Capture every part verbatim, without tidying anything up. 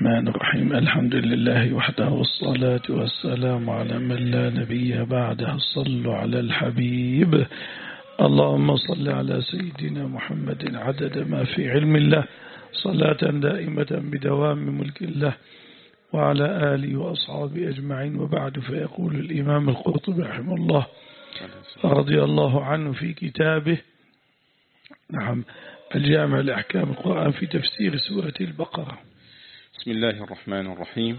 الرحمن الرحيم. الحمد لله وحده والصلاة والسلام على من لا نبي بعده. صلوا على الحبيب. اللهم صل على سيدنا محمد عدد ما في علم الله صلاة دائمة بدوام ملك الله وعلى آله وأصحابه أجمعين. وبعد، فيقول الإمام القرطبي رحمه الله رضي الله عنه في كتابه نعم الجامع لأحكام القرآن في تفسير سورة البقرة: بسم الله الرحمن الرحيم.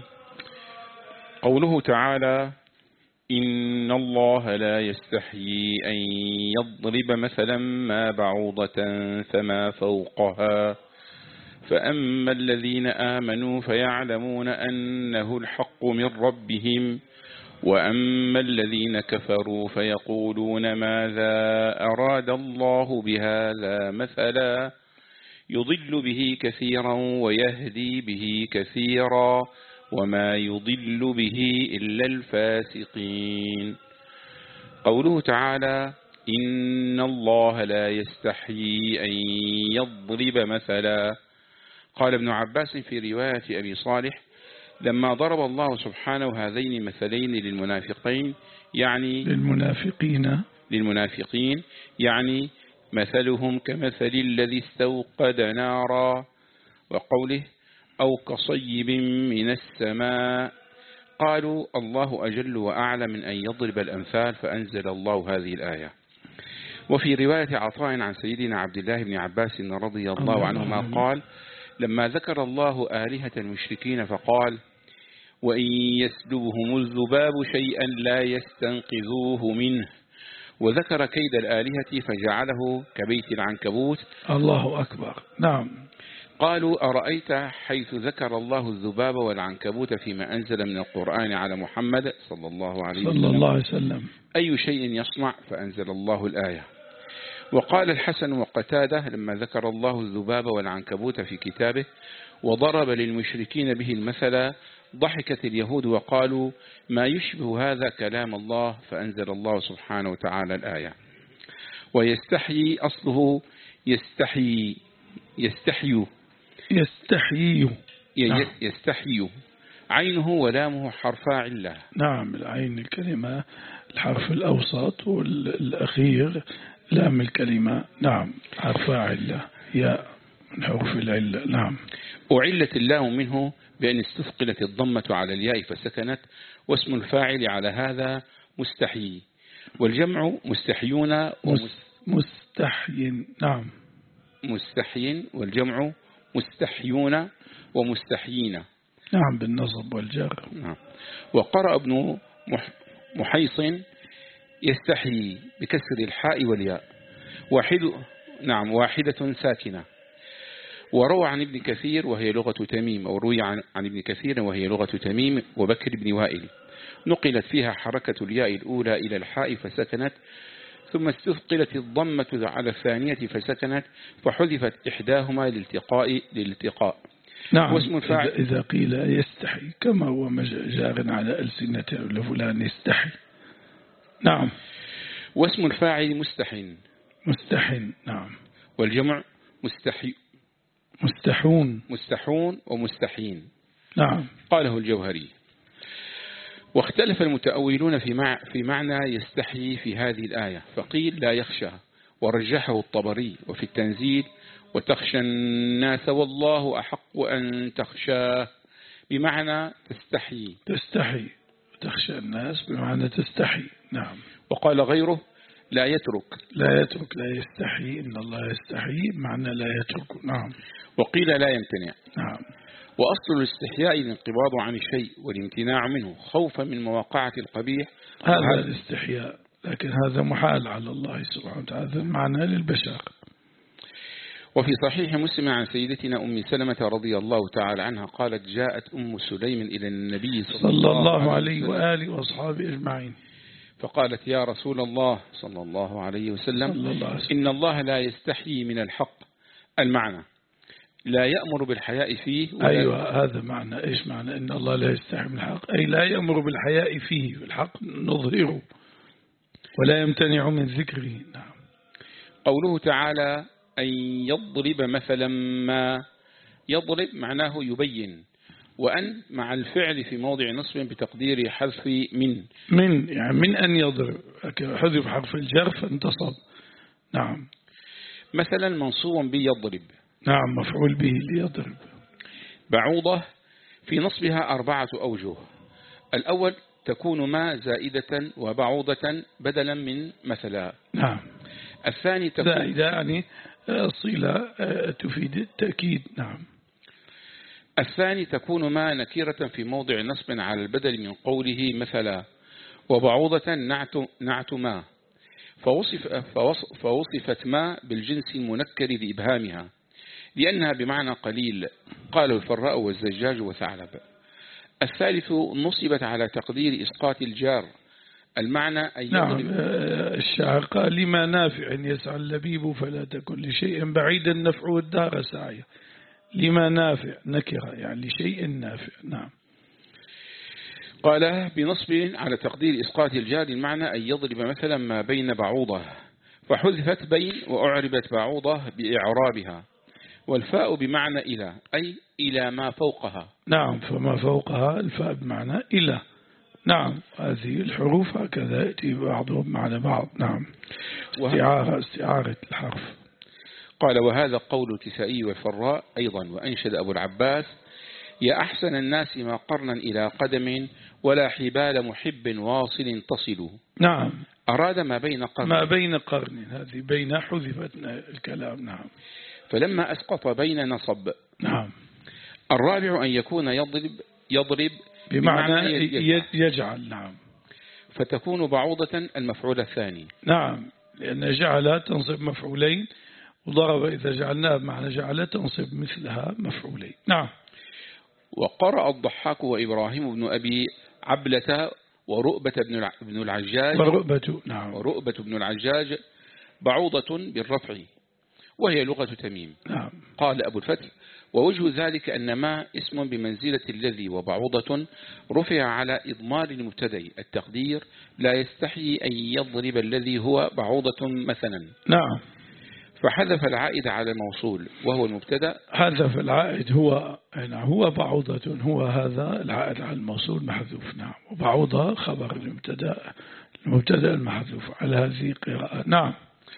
قوله تعالى: إن الله لا يستحيي أن يضرب مثلا ما بعوضة فما فوقها فأما الذين آمنوا فيعلمون أنه الحق من ربهم وأما الذين كفروا فيقولون ماذا أراد الله بهذا مثلا يضل به كثيرا ويهدي به كثيرا وما يضل به إلا الفاسقين. قوله تعالى: إن الله لا يستحيي أن يضرب مثلا. قال ابن عباس في رواية أبي صالح: لما ضرب الله سبحانه هذين المثلين للمنافقين يعني للمنافقين للمنافقين يعني مثلهم كمثل الذي استوقد نارا، وقوله أو كصيب من السماء، قالوا الله أجل وأعلى من أن يضرب الأمثال، فأنزل الله هذه الآية. وفي رواية عطاء عن سيدنا عبد الله بن عباس رضي الله عنهما قال: لما ذكر الله آلهة المشركين فقال: وإن يسلبهم الذباب شيئا لا يستنقذوه منه، وذكر كيد الآلهة فجعله كبيت العنكبوت. الله أكبر. نعم. قالوا: أرأيت حيث ذكر الله الذباب والعنكبوت فيما أنزل من القرآن على محمد صلى الله عليه وسلم, صلى الله عليه وسلم أي شيء يصنع؟ فأنزل الله الآية. وقال الحسن وقتادة: لما ذكر الله الذباب والعنكبوت في كتابه وضرب للمشركين به المثل ضحكت اليهود وقالوا ما يشبه هذا كلام الله، فأنزل الله سبحانه وتعالى الآية. ويستحيي أصله يستحيي يستحيو يستحيي نعم. يستحيي عينه ولامه حرفا علة. نعم، العين الكلمة الحرف الأوسط والأخير لام الكلمة نعم حرفا علة يا من حروف العلة. نعم. أعلت اللام منه بأن استثقلت الضمة على الياء فسكنت، واسم الفاعل على هذا مستحيي، والجمع مستحيون مستحي. نعم مستحي، والجمع مستحيون ومستحيين. نعم بالنصب والجر. نعم. وقرأ ابن محيص يستحيي بكسر الحاء والياء واحد نعم واحدة ساكنة. وروى عن ابن كثير وهي لغة تميم، أو روي عن, عن ابن كثير وهي لغة تميم وبكر بن وائل، نقلت فيها حركة الياء الأولى إلى الحاء فسكنت، ثم استثقلت الضمة على الثانية فسكنت، فحذفت إحداهما للالتقاء للالتقاء. نعم. واسم الفاعل إذا قيل يستحي كما هو جار على ألسنة لفلان يستحي. نعم. واسم الفاعل مستحن مستحن. نعم. والجمع مستحي مستحون مستحون ومستحين. نعم. قاله الجوهري. واختلف المتأولون في, مع في معنى يستحيي في هذه الآية، فقيل لا يخشى، ورجحه الطبري. وفي التنزيل وتخشى الناس والله أحق أن تخشاه بمعنى تستحي تستحي تخشى الناس بمعنى تستحي. نعم. وقال غيره لا يترك لا يترك لا يستحي إن الله يستحي بمعنى لا يترك. نعم. وقيل لا يمتنع. نعم. وأصل الاستحياء الانقباض عن الشيء والامتناع منه خوفا من مواقعة القبيح. هذا الاستحياء، لكن هذا محال على الله سبحانه وتعالى، معنى للبشر. وفي صحيح مسلم عن سيدتنا أم سلمة رضي الله تعالى عنها قالت: جاءت أم سليم إلى النبي صلى, صلى الله عليه وآله وأصحابه أجمعين فقالت: يا رسول الله صلى الله عليه وسلم الله إن الله لا يستحيي من الحق. المعنى لا يأمر بالحياء فيه. أيوة، هذا معنى. إيش معنى إن الله لا يستحي من الحق؟ أي لا يأمر بالحياء فيه، الحق نظهره ولا يمتنع من ذكره. نعم. قوله تعالى: أن يضرب مثلا ما، يضرب معناه يبين، وأن مع الفعل في موضع نصب بتقدير حذف من من يعني من أن يضرب حذف حرف الجر فانتصب. نعم. مثلا منصوب بيضرب. نعم مفعول به ليضرب. بعوضة في نصبها أربعة أوجه. الأول تكون ما زائدة وبعوضة بدلا من مثلا. نعم. الثاني تكون زائدة يعني صلة تفيد التأكيد. نعم. الثاني تكون ما نكرة في موضع نصب على البدل من قوله مثلا. وبعوضة نعت, نعت ما فوصف فوصف فوصفت ما بالجنس المنكر لإبهامها لأنها بمعنى قليل، قاله الفراء والزجاج وثعلب. الثالث نصبت على تقدير إسقاط الجار المعنى أن نعم. الشاعر قال لما نافع يسعى اللبيب فلا تكن لشيء بعيدا نفعه الدار سعيه. لما نافع نكرة يعني لشيء نافع. نعم. قال بنصب على تقدير إسقاط الجار المعنى أن يضرب مثلا ما بين بعوضة فحذفت بين وأعربت بعوضة بإعرابها، والفاء بمعنى إلى أي إلى ما فوقها. نعم فما فوقها الفاء بمعنى إلى. نعم هذه الحروف هكذا يأتي بعضهم معنى بعض. نعم استعارة استعارة الحرف. قال وهذا قول الكسائي والفراء أيضا. وأنشد أبو العباس يا أحسن الناس ما قرنا إلى قدم ولا حبال محب واصل تصل. نعم أراد ما بين قرن. ما بين قرن هذه بين حذفت الكلام. نعم. فلما أسقط بين نصب. نعم. الرابع أن يكون يضرب يضرب بمعنى يجعل. يجعل. نعم. فتكون بعوضة المفعول الثاني. نعم لأن جعل تنصب مفعولين وضرب إذا جعلناها بمعنى جعل تنصب مثلها مفعولين. نعم. وقرأ الضحاك وإبراهيم بن أبي عبلة ورؤبة بن العجاج ورؤبة. نعم. ورؤبة بن العجاج بعوضة بالرفع وهي لغة تميم. نعم. قال أبو الفتح ووجه ذلك أن ما اسم بمنزلة الذي وبعوضة رفع على إضمار المبتدأ التقدير لا يستحي أن يضرب الذي هو بعوضة مثلا. نعم. فحذف العائد على الموصول وهو المبتدأ. حذف العائد هو هو بعوضة هو هذا العائد على الموصول محذوف. نعم. وبعوضة خبر المبتدأ المبتدأ المحذوف على هذه القراءة. نعم.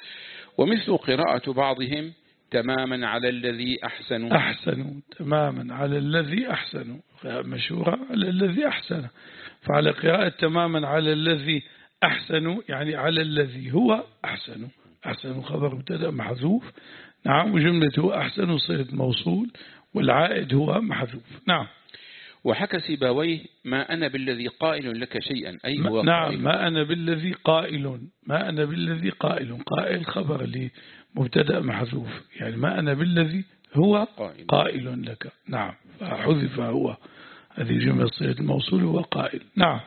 ومثل قراءة بعضهم تماما على الذي أحسن. أحسن تماما على الذي أحسن مشهورة على الذي أحسن. فعلى قراءة تماما على الذي أحسن يعني على الذي هو أحسن. أحسن خبر مبتدأ محذوف. نعم. وجملته أحسن صيغة موصول والعائد هو محذوف. نعم. وحكى سيبويه ما أنا بالذي قائل لك شيئا أي هو نعم قائل. ما أنا بالذي قائل ما أنا بالذي قائل قائل خبر لمبتدأ محذوف يعني ما أنا بالذي هو قائل, قائل لك. نعم. فحذف هو هذه جملة صيغة الموصول هو قائل. نعم.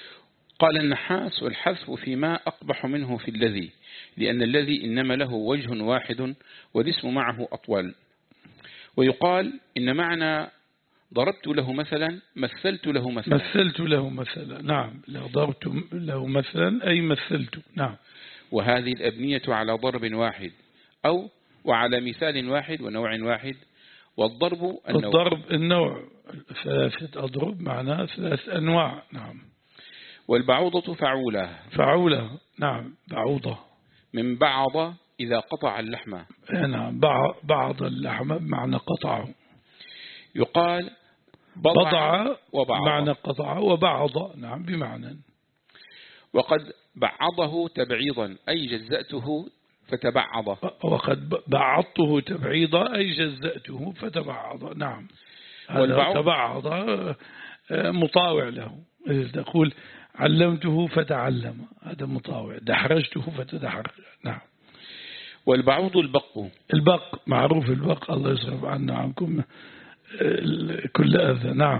قال النحاس والحذف فيما أقبح منه في الذي لأن الذي إنما له وجه واحد والاسم معه أطول. ويقال إن معنى ضربت له مثلا مثلت له مثلا. مثلت له مثلا. نعم. ضربت له مثلا أي مثلت. نعم. وهذه الأبنية على ضرب واحد أو وعلى مثال واحد ونوع واحد. والضرب النوع. الضرب النوع ثلاثة أضرب معناه ثلاث أنواع. نعم. والبعوضة فعولة. فعولة. نعم. بعوضة من بعض إذا قطع اللحمة. نعم. بعض اللحمة بمعنى قطعه. يقال بضع وبعض معنى قطع وبعض. نعم بمعنى. وقد بعضه تبعيضا أي جزأته فتبعض. وقد بعضته تبعيضا أي جزأته فتبعض. نعم. هذا تبعض مطاوع له. تقول علمته فتعلم هذا مطاوع. دحرجته فتدحرج. نعم. والبعوض البق. البق معروف البق الله يصرف عنا عنكم كل أذى. نعم.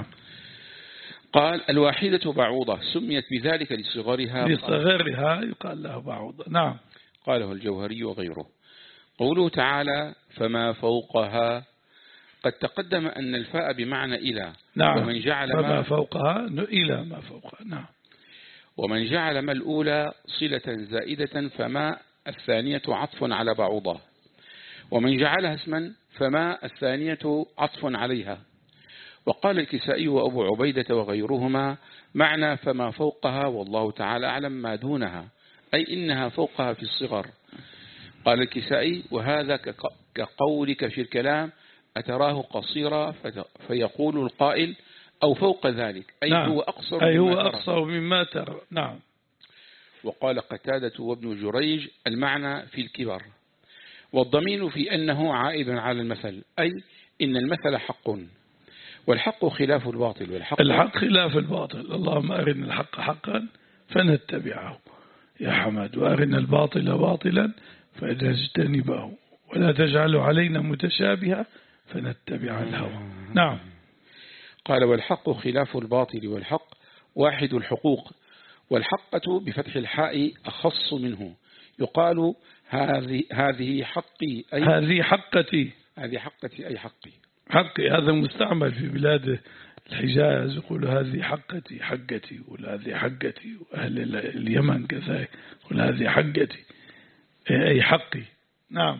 قال الواحدة بعوضة سميت بذلك لصغرها. لصغرها يقال لها بعوضة. نعم. قاله الجوهري وغيره. قوله تعالى فما فوقها قد تقدم أن الفاء بمعنى إلى. نعم. ومن جعل فما ما فوقها إلى ما فوقها. نعم. ومن جعل ما الأولى صلة زائدة فما الثانية عطف على بعوضة. ومن جعلها اسما فما الثانية عطف عليها. وقال الكسائي وأبو عبيدة وغيرهما معنى فما فوقها والله تعالى أعلم ما دونها، أي إنها فوقها في الصغر. قال الكسائي وهذا كقولك في الكلام أتراه قصيرا فيقول القائل أو فوق ذلك، أي نعم. هو أقصر أي مما هو ترى. أقصر مما ترى. نعم. وقال قتادة وابن جريج المعنى في الكبر، والضمين في أنه عائد على المثل، أي إن المثل حق والحق خلاف الباطل. والحق الحق خلاف الباطل. اللهم أرنا الحق حقا فنتبعه يا حمد، وأرنا الباطل باطلا فنجتنبه، ولا تجعله علينا متشابها فنتبع الهوى. نعم. قال والحق خلاف الباطل، والحق واحد الحقوق، والحقة بفتح الحاء أخص منه، يقال هذه هذه حقي، أي هذه حقتي، هذه حقتي أي حقي حقي. هذا مستعمل في بلاد الحجاز، يقول هذه حقتي حقتي، يقول هذه حقتي، وأهل اليمن كذلك يقول هذه حقتي أي حقي. نعم.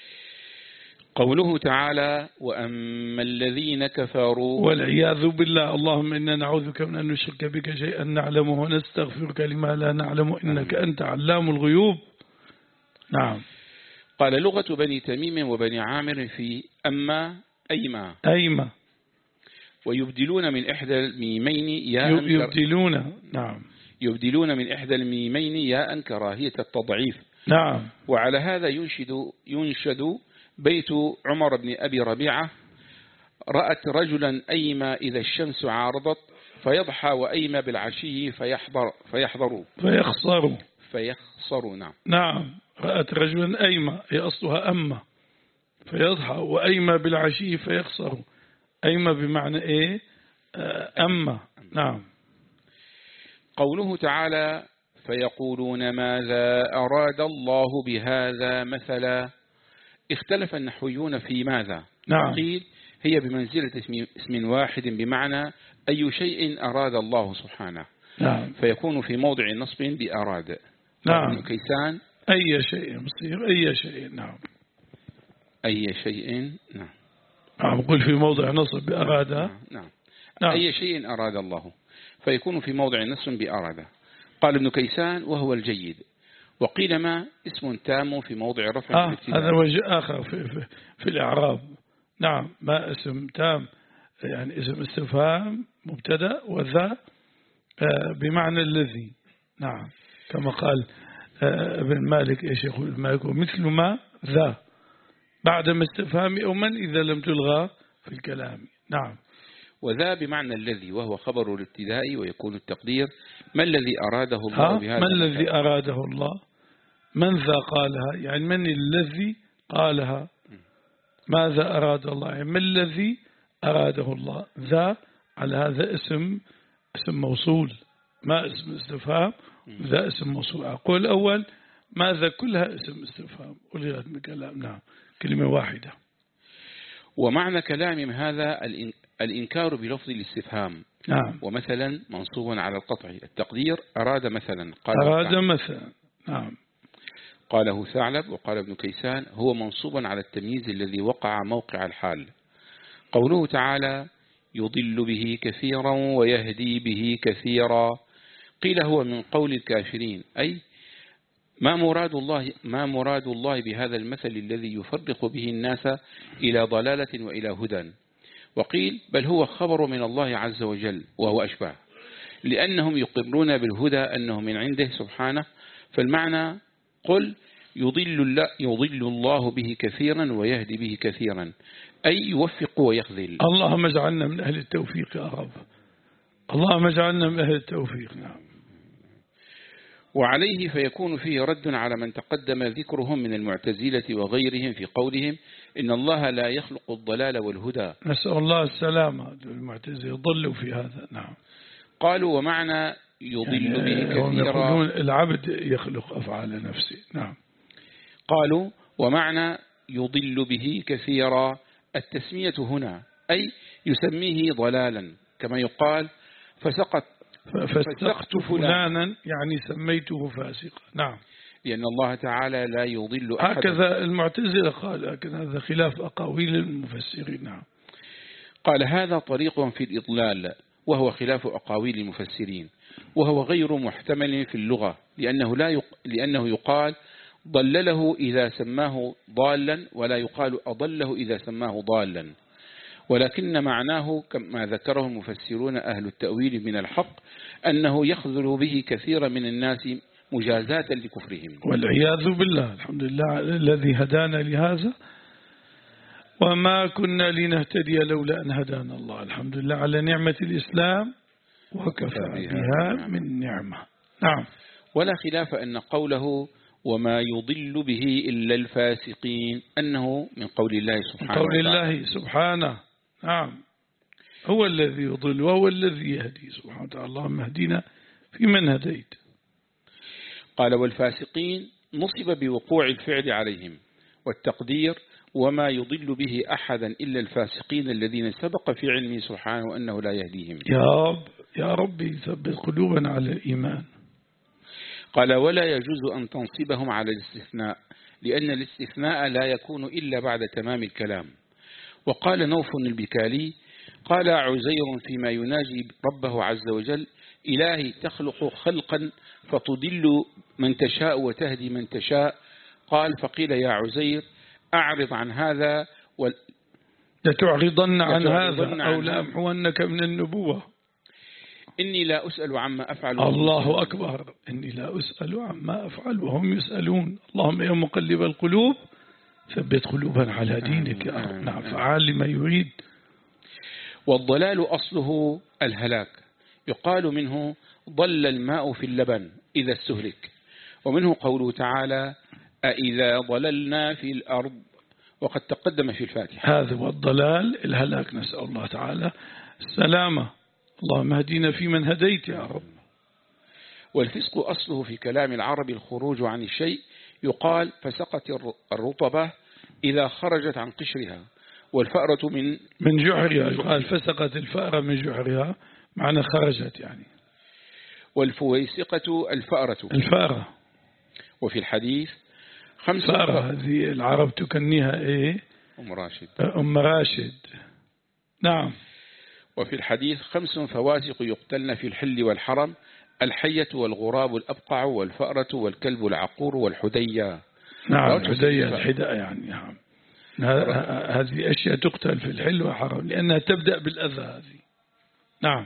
قوله تعالى وأما الذين كفروا، والعياذ بالله. اللهم إنا نعوذ بك من أن نشرك بك شيئا نعلمه ونستغفرك لما لا نعلم إنك أنت علام الغيوب. نعم. قال لغة بني تميم وبني عامر في أما أيما أيما، ويبدلون من إحدى الميمين ياء يبدلون. نعم. يبدلون من إحدى الميمين ياء كراهية التضعيف. نعم. وعلى هذا ينشد ينشد بيت عمر بن أبي ربيعة رأت رجلا أيما إذا الشمس عارضت فيضحى وأيما بالعشي فيحضر فيحضر فيخسر فيخسر. نعم. نعم. رأت رجلا أيما، هي أصلها أما، فيضحى وأيما بالعشي فيخسر. أيما بمعنى إيه؟ أما. نعم. قوله تعالى فيقولون ماذا أراد الله بهذا مثلا، اختلف النحويون في ماذا. نعم. قيل هي بمنزلة اسم, اسم واحد بمعنى أي شيء أراد الله سبحانه. نعم. فيكون في موضع نصب بأراد. نعم. كيسان أي شيء مصير، أي شيء. نعم. أي شيء. نعم. نعم. قل في موضع نصب بأراد. نعم. نعم. نعم. أي شيء أراد الله فيكون في موضع نصب بأراد. قال ابن كيسان وهو الجيد. وقيل ما اسم تام في موضع رفع آه هذا وجه آخر في, في, في الإعراب. نعم. ما اسم تام يعني اسم استفهام مبتدأ، وذا آه بمعنى الذي. نعم. كما قال آه ابن مالك يا شيخ ابن مالك مثل ما ذا بعد ما استفهام أو من إذا لم تلغى في الكلام. نعم. وذا بمعنى الذي وهو خبر الابتداء، ويكون التقدير ما الذي أراده الله بهذا. ما الذي أراده الله، من ذا قالها، يعني من الذي قالها، ماذا أراد الله، يعني ما الذي أراده الله. ذا على هذا اسم اسم موصول، ما اسم استفهام، ذا اسم موصول. أقول الأول ماذا كلها اسم استفهام ألغت من كلام. نعم. كلمة واحدة. ومعنى كلامهم هذا الإنكار بلفظ الاستفهام. نعم. ومثلا منصوب على القطع، التقدير أراد مثلا. قال أراد مثلا. نعم. قاله ثعلب. وقال ابن كيسان هو منصوب على التمييز الذي وقع موقع الحال. قوله تعالى يضل به كثيرا ويهدي به كثيرا، قيل هو من قول الكافرين، أي ما مراد الله ما مراد الله بهذا المثل الذي يفرق به الناس إلى ضلالة وإلى هدى. وقيل بل هو خبر من الله عز وجل وهو أشبه، لأنهم يقرون بالهدى أنه من عنده سبحانه. فالمعنى قل يضل الله, يضل الله به كثيرا ويهدي به كثيرا، أي يوفق ويخذل. اللهم اجعلنا من أهل التوفيق يا رب. اللهم اجعلنا من أهل التوفيق. نعم. وعليه فيكون فيه رد على من تقدم ذكرهم من المعتزلة وغيرهم في قولهم إن الله لا يخلق الضلال والهدى. نسأل الله السلامة. المعتزلة ضلوا في هذا. نعم. قالوا ومعنى يضل يعني به كثيرا، يقولون العبد يخلق أفعال نفسه. نعم. قالوا ومعنى يضل به كثيرا التسمية هنا، أي يسميه ضلالا، كما يقال فسقط فسقت فلانا يعني سميته فاسقا. نعم. لأن الله تعالى لا يضل أحدا. هكذا المعتزلة قال، لكن هذا خلاف أقاويل المفسرين. نعم. قال هذا طريق في الإضلال وهو خلاف أقاويل المفسرين، وهو غير محتمل في اللغة، لأنه, لا يق... لأنه يقال ضلله إذا سماه ضالا، ولا يقال أضله إذا سماه ضالا، ولكن معناه كما ذكره المفسرون أهل التأويل من الحق أنه يخذل به كثير من الناس مجازاة لكفرهم والعياذ بالله. الحمد لله الذي هدانا لهذا وما كنا لنهتدي لولا أن هدانا الله. الحمد لله على نعمة الإسلام وكفى بها من نعمة. نعم. ولا خلاف أن قوله وما يضل به إلا الفاسقين أنه من قول الله سبحانه من قول الله سبحانه. نعم، هو الذي يضل وهو الذي يهدي سبحانه وتعالى. اللهم اهدنا فيمن هديت. قال والفاسقين نصب بوقوع الفعل عليهم، والتقدير وما يضل به أحدا إلا الفاسقين الذين سبق في علمه سبحانه أنه لا يهديهم. يا رب يا رب ثبت قلوبنا على الإيمان. قال ولا يجوز أن تنصبهم على الاستثناء، لأن الاستثناء لا يكون إلا بعد تمام الكلام. وقال نوف البكالي قال عزير فيما يناجي ربه عز وجل إلهي تخلق خلقا فتضل من تشاء وتهدي من تشاء. قال فقيل يا عزير أعرض عن هذا وال... لتعرضن عن هذا أو لأمحونك من النبوة. إني لا أسأل عما أفعل. الله أكبر. إني لا أسأل عما أفعل وهم يسألون. اللهم يا مقلب القلوب ثبت قلوبنا على دينك يا رب. نعم، فعال لما يريد. والضلال أصله الهلاك، يقال منه ضل الماء في اللبن إذا استهلك، ومنه قوله تعالى أإذا ضللنا في الأرض، وقد تقدم في الفاتحة. هذا هو الضلال الهلاك، نسأل الله تعالى السلامة. اللهم اهدنا فيمن هديت يا رب. والفسق أصله في كلام العرب الخروج عن الشيء، يقال فسقت الرطبة إذا خرجت عن قشرها، والفأرة من من جحرها، يقال فسقت الفأرة من جحرها، معنى خرجت يعني. والفويسقة الفأرة الفأرة. وفي الحديث خمس فأرة، هذه العرب تكنيها إيه؟ أم راشد. أم راشد. نعم. وفي الحديث خمس فواسق يقتلن في الحل والحرم: الحية والغراب الأبقع والفأرة والكلب العقور والحدية. نعم، الحدية الحداء يعني. نعم، هذه أشياء تقتل في الحل والحرم لأنها تبدأ بالأذى هذه. نعم.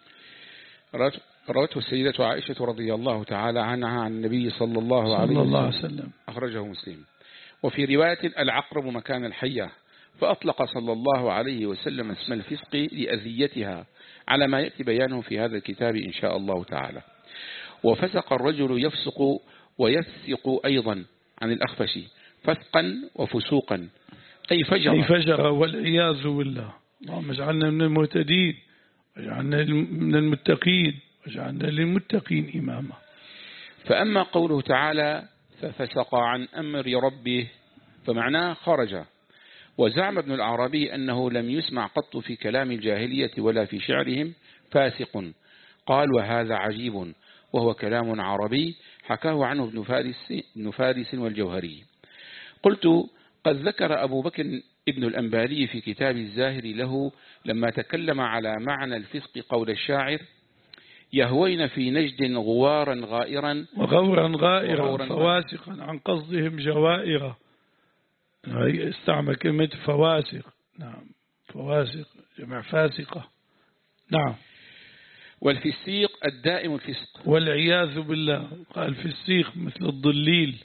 روته السيدة عائشة رضي الله تعالى عنها عن النبي صلى الله عليه وسلم، أخرجه مسلم. وفي رواية العقرب مكان الحية، فأطلق صلى الله عليه وسلم اسم الفسق لأذيتها، على ما يأتي بيانه في هذا الكتاب إن شاء الله تعالى. وفسق الرجل يفسق ويفسق أيضا عن الأخفش فسقا وفسوقا، أي فجر. أي فجر والعياذ بالله. اللهم اجعلنا من المهتدين واجعلنا من المتقين واجعلنا للمتقين إماما. فأما قوله تعالى ففسق عن أمر ربه فمعناه خرج. وزعم ابن العربي أنه لم يسمع قط في كلام الجاهلية ولا في شعرهم فاسق. قال وهذا عجيب، وهو كلام عربي حكاه عنه ابن فارس, ابن فارس والجوهري. قلت قد ذكر أبو بكر ابن الأنباري في كتاب الزاهر له لما تكلم على معنى الفسق قول الشاعر: يهوين في نجد غوارا غائرا وغورا غائرا فواسقا عن قصدهم جوائر. استعمل كلمة فواسق. نعم، فواسق جمع فاسقة. نعم. والفسيق الدائم الفسق والعياذ بالله. قال فسيق مثل الضليل.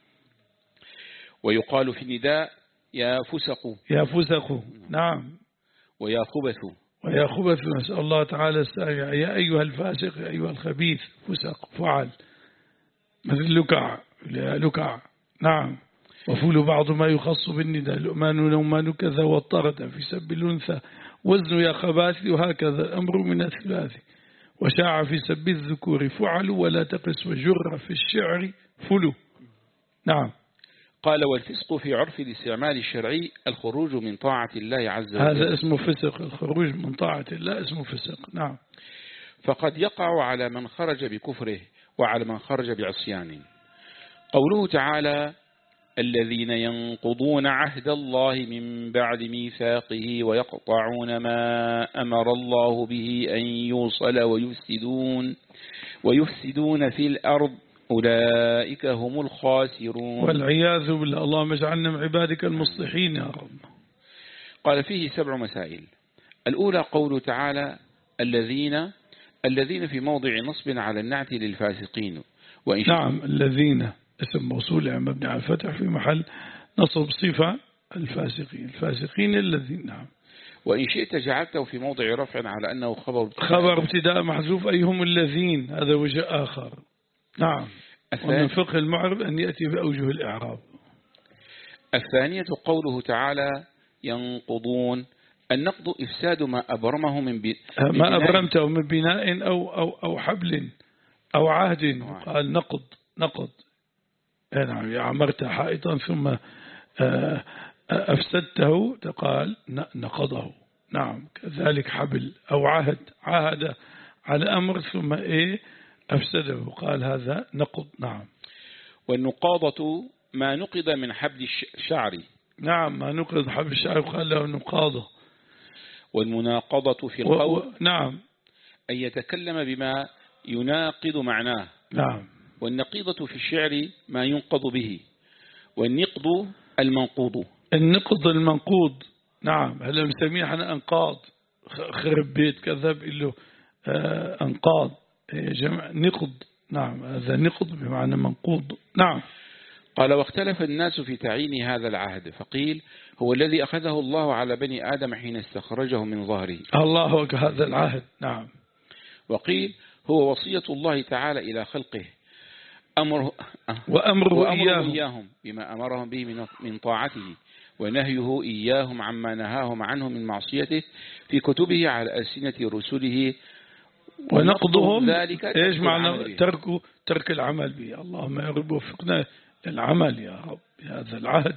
ويقال في النداء يا فسق يا فسق. نعم. ويا خبث ويا خبث. نسأل الله تعالى السائع يا أيها الفاسق يا أيها الخبيث. فسق فعل مثل لكع لكع. نعم. وفول بعض ما يخص بالنداء: لؤمان نومان كذا والطرد في سب الأنثى وزن يا خباث، وهكذا الأمر من الثلاث. وشاع في سب الذكور فعل ولا تقس، وجر في الشعر فلو. نعم. قال والفسق في عرف الاستعمال الشرعي الخروج من طاعة الله عز وجل. هذا اسمه فسق، الخروج من طاعة الله اسمه فسق. نعم. فقد يقع على من خرج بكفره وعلى من خرج بعصيانه. قوله تعالى الذين ينقضون عهد الله من بعد ميثاقه ويقطعون ما أمر الله به أن يوصل ويفسدون ويفسدون في الأرض أولئك هم الخاسرون. والعياذ بالله. اللهم اجعلنا من عبادك المصلحين يا رب. قال فيه سبع مسائل. الأولى قوله تعالى الذين الذين في موضع نصب على النعت للفاسقين. وإن نعم الذين اسم موصول يعني مبني على الفتح في محل نصب صفة الفاسقين الفاسقين الذين. نعم. وإن شئت جعلته في موضع رفع على أنه خبر ابتداء خبر ابتداء محذوف أي هم الذين، هذا وجه آخر. نعم. ومن فقه المعرب أن يأتي بأوجه الإعراب. الثانية قوله تعالى ينقضون. النقض إفساد ما أبرمه من, بي... من ما أبرمته من بناء أو, أو, أو حبل أو عهد. قال نقض نقض يعني عمرت حائطا ثم أفسدته قال نقضه. نعم. كذلك حبل أو عهد عهد على أمر ثم إيه أفسده قال هذا نقض. نعم. والنقاضة ما نقض من حبل الشعر. نعم ما نقض حبل الشعر قال له نقاضة. والمناقضة في القول و... نعم أن يتكلم بما يناقض معناه. نعم. والنقيضة في الشعر ما ينقض به. والنقض المنقوض. النقض المنقوض. نعم. هل مسميه احنا أنقاض خرب بيت كذب إله آه أنقاض جمع نقض. نعم هذا نقض بمعنى منقوض. نعم. قال واختلف الناس في تعيين هذا العهد فقيل هو الذي أخذه الله على بني آدم حين استخرجه من ظهره. الله أكبر هذا العهد. نعم. وقيل هو وصية الله تعالى إلى خلقه أمره وأمره, وأمره إياهم. إياهم بما أمرهم به من طاعته ونهيه إياهم عما نهاهم عنه من معصيته في كتبه على ألسنة رسله. ونقضهم ذلك إيش معنى ترك ترك العمل به. اللهم يا رب وفقنا للعمل يا رب بهذا العهد.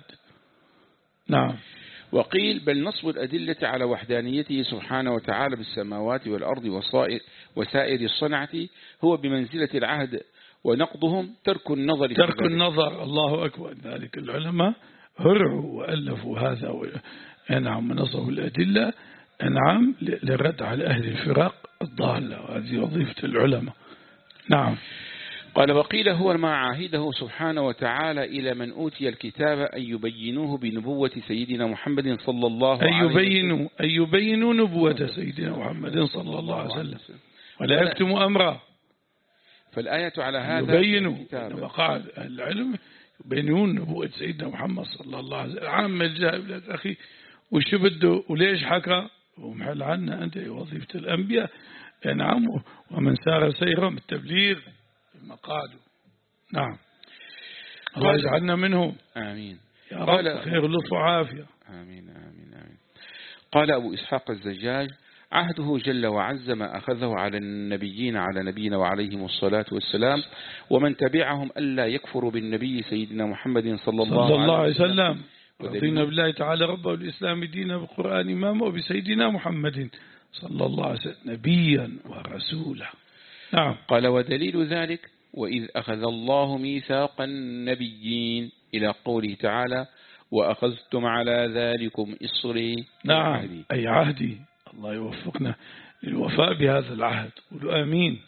نعم. وقيل بل نصب الأدلة على وحدانيته سبحانه وتعالى بالسماوات والأرض وصائر وسائر الصنعة هو بمنزلة العهد ونقضهم ترك النظر ترك النظر. الله أكبر. ذلك العلماء هرعوا وألفوا هذا و... نعم نصبوا الأدلة نعم للرد على أهل الفرق الضالة وهذه وظيفة العلماء. نعم. قال وقيل هو ما عاهده سبحانه وتعالى إلى من أوتي الكتاب أن يبينوه بنبوة سيدنا محمد صلى الله عليه وسلم. أن يبينوا, أن يبينوا نبوة سيدنا محمد صلى الله عليه وسلم ولا يكتموا أمره. فالآية على هذا يبينوا كما قال العلم يبينون نبوة سيدنا محمد صلى الله عليه وسلم. عام الجاهل أخي وش بده وليش حكى ومحل عنا أنت وظيفة الأنبياء. نعم. ومن سار سيرهم بالتبليغ مقاله. نعم. الله يجعلنا منهم. آمين يا رب. خير لطف وعافية. آمين آمين آمين. قال أبو إسحاق الزجاج عهده جل وعز ما أخذه على النبيين على نبينا وعليهم الصلاة والسلام ومن تبعهم ألا يكفروا بالنبي سيدنا محمد صلى الله, صلى الله عليه وسلم. رضينا بالله تعالى ربه والإسلام دينا بالقرآن إماما وبسيدنا محمد صلى الله عليه وسلم نبيا ورسولا. نعم. قال ودليل ذلك وإذ أخذ الله ميثاق النبيين إلى قوله تعالى وأخذتم على ذلكم إصري. نعم عهدي. أي عهدي. الله يوفقنا للوفاء بهذا العهد. قولوا آمين.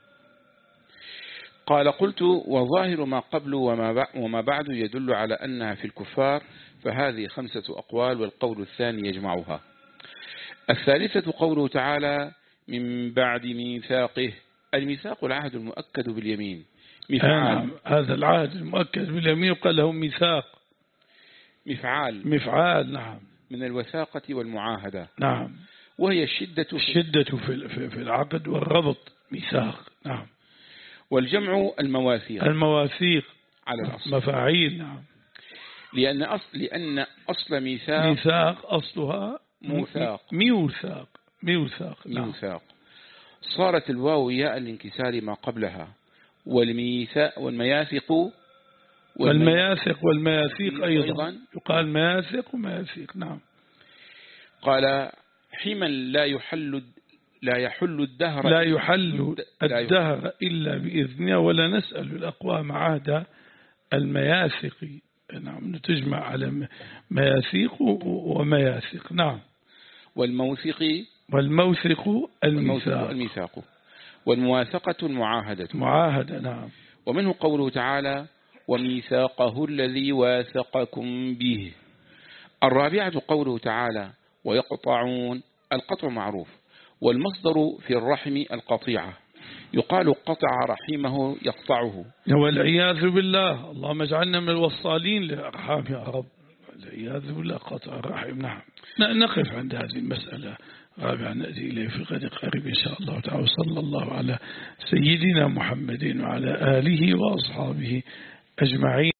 قال قلت وظاهر ما قبل وما بعد يدل على أنها في الكفار فهذه خمسة أقوال والقول الثاني يجمعها. الثالثة قوله تعالى من بعد ميثاقه. الميثاق العهد المؤكد باليمين. مفعال. هذا العهد المؤكد باليمين قال له ميثاق. مفعال. مفعال. نعم. من الوثاقة والمعاهدة. نعم. وهي الشدة في الشدة في في العقد والربط. ميثاق. نعم. والجمع المواثيق. المواثيق على الأصل. مفاعيل. نعم. لأن أصل لأن أصل ميثاق. ميثاق أصلها موثاق. ميوثاق. ميوثاق. ميوثاق. صارت الواو ياء الانكسار ما قبلها. والميثاق والمياثق والمياثق والمياثيق أيضا يقال مياثق ومياثيق. نعم. قال حما لا يحل لا يحل الدهر لا يحل الدهر إلا بإذنه ولا نسأل الأقوام عهد المياثق نعم تجمع على مياثيق ومياثق. نعم. والموثق والموثق الميثاق الميثاق والمواثقة المعاهدة معاهدة. نعم. ومنه قوله تعالى وميثاقه الذي واثقكم به. الرابعة قوله تعالى ويقطعون. القطع معروف، والمصدر في الرحم القطيعة، يقال قطع رحمه يقطعه. والعياذ بالله، اللهم اجعلنا من الوصالين لأرحام يا رب. والعياذ بالله قطع الرحم. نعم. نقف عند هذه المسألة، رابعا نأتي إليه في غد قريب إن شاء الله تعالى. صلى الله على سيدنا محمد وعلى آله وأصحابه أجمعين.